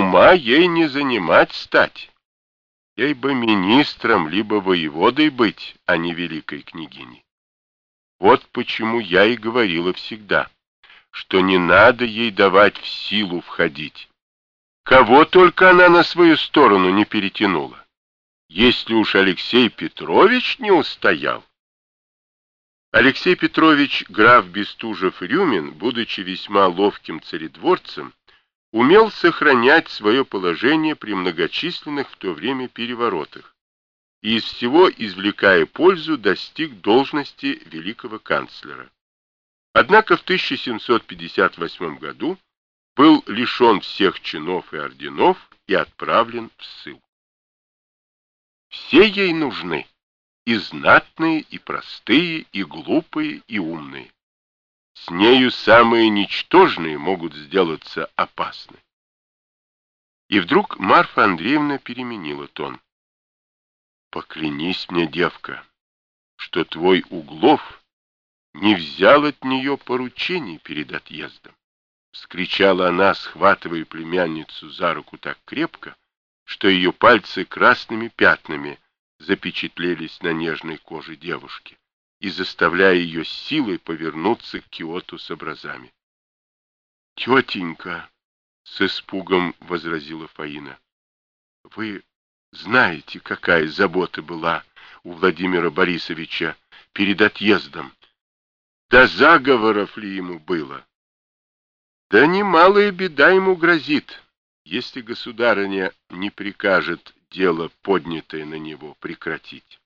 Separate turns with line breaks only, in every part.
ума ей не занимать стать. Ей бы министром, либо воеводой быть, а не великой княгиней. Вот почему я и говорила всегда, что не надо ей давать в силу входить. Кого только она на свою сторону не перетянула. Если уж Алексей Петрович не устоял. Алексей Петрович, граф Бестужев-Рюмин, будучи весьма ловким царедворцем, умел сохранять свое положение при многочисленных в то время переворотах и из всего, извлекая пользу, достиг должности великого канцлера. Однако в 1758 году был лишен всех чинов и орденов и отправлен в ссылку. Все ей нужны, и знатные, и простые, и глупые, и умные. С нею самые ничтожные могут сделаться опасны. И вдруг Марфа Андреевна переменила тон. «Поклянись мне, девка, что твой Углов не взял от нее поручений перед отъездом», — вскричала она, схватывая племянницу за руку так крепко, что ее пальцы красными пятнами запечатлелись на нежной коже девушки и заставляя ее силой повернуться к Киоту с образами. «Тетенька», — с испугом возразила Фаина, — «вы знаете, какая забота была у Владимира Борисовича перед отъездом. Да заговоров ли ему было? Да немалая беда ему грозит, если государыня не прикажет дело, поднятое на него, прекратить».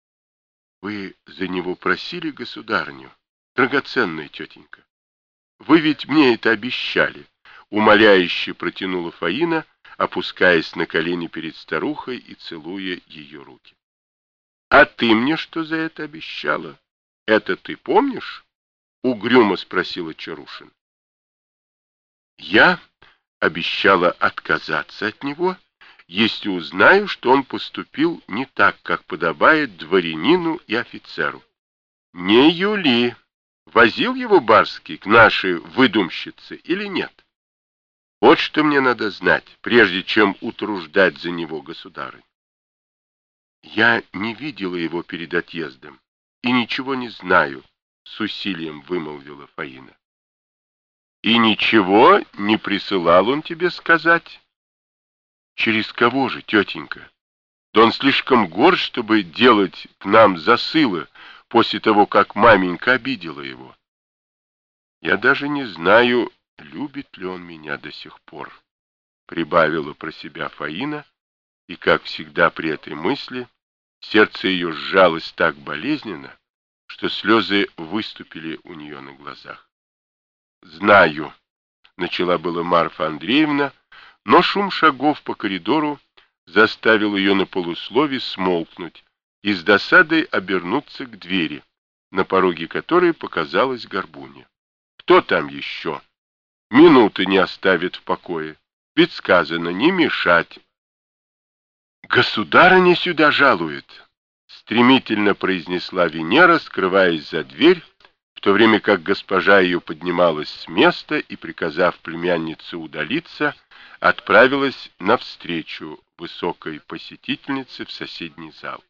«Вы за него просили государыню, драгоценная тетенька? Вы ведь мне это обещали», — умоляюще протянула Фаина, опускаясь на колени перед старухой и целуя ее руки. «А ты мне что за это обещала? Это ты помнишь?» — угрюмо спросила Чарушин. «Я обещала отказаться от него, если узнаю, что он поступил не так, как подобает дворянину и офицеру». «Не юли, возил его Барский к нашей выдумщице или нет? Вот что мне надо знать, прежде чем утруждать за него государыню». «Я не видела его перед отъездом и ничего не знаю», — с усилием вымолвила Фаина. «И ничего не присылал он тебе сказать?» «Через кого же, тетенька? Да он слишком горд, чтобы делать к нам засылы после того, как маменька обидела его. Я даже не знаю, любит ли он меня до сих пор», — прибавила про себя Фаина, и, как всегда при этой мысли, сердце ее сжалось так болезненно, что слезы выступили у нее на глазах. «Знаю», — начала была Марфа Андреевна, но шум шагов по коридору заставил ее на полуслове смолкнуть и с досадой обернуться к двери, на пороге которой показалась Горбунья. «Кто там еще? Минуты не оставит в покое. Ведь сказано, не мешать». «Государыня сюда жалует», — стремительно произнесла Венера, скрываясь за дверь, в то время как госпожа ее поднималась с места и, приказав племяннице удалиться, отправилась навстречу высокой посетительнице в соседний зал.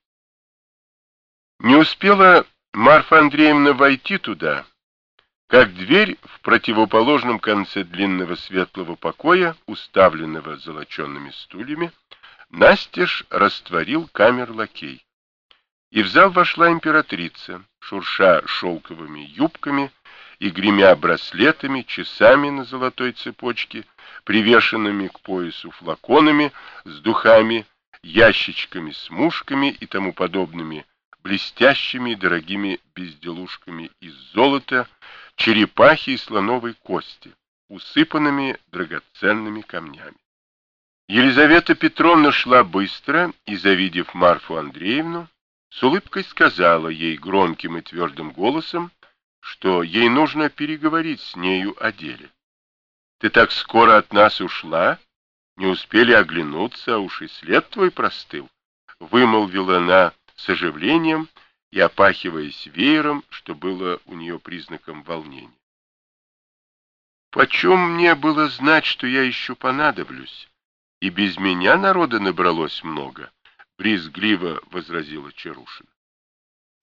Не успела Марфа Андреевна войти туда, как дверь в противоположном конце длинного светлого покоя, уставленного золоченными стульями, настежь растворил камер-лакей. И в зал вошла императрица, шурша шелковыми юбками и гремя браслетами, часами на золотой цепочке, привешенными к поясу флаконами с духами, ящичками с мушками и тому подобными блестящими и дорогими безделушками из золота, черепахи и слоновой кости, усыпанными драгоценными камнями. Елизавета Петровна шла быстро и, завидев Марфу Андреевну, с улыбкой сказала ей громким и твердым голосом, что ей нужно переговорить с нею о деле. «Ты так скоро от нас ушла? Не успели оглянуться, а уж и след твой простыл», — вымолвила она с оживлением и опахиваясь веером, что было у нее признаком волнения. «Почем мне было знать, что я еще понадоблюсь?» И без меня народа набралось много, — брезгливо возразила Чарушина.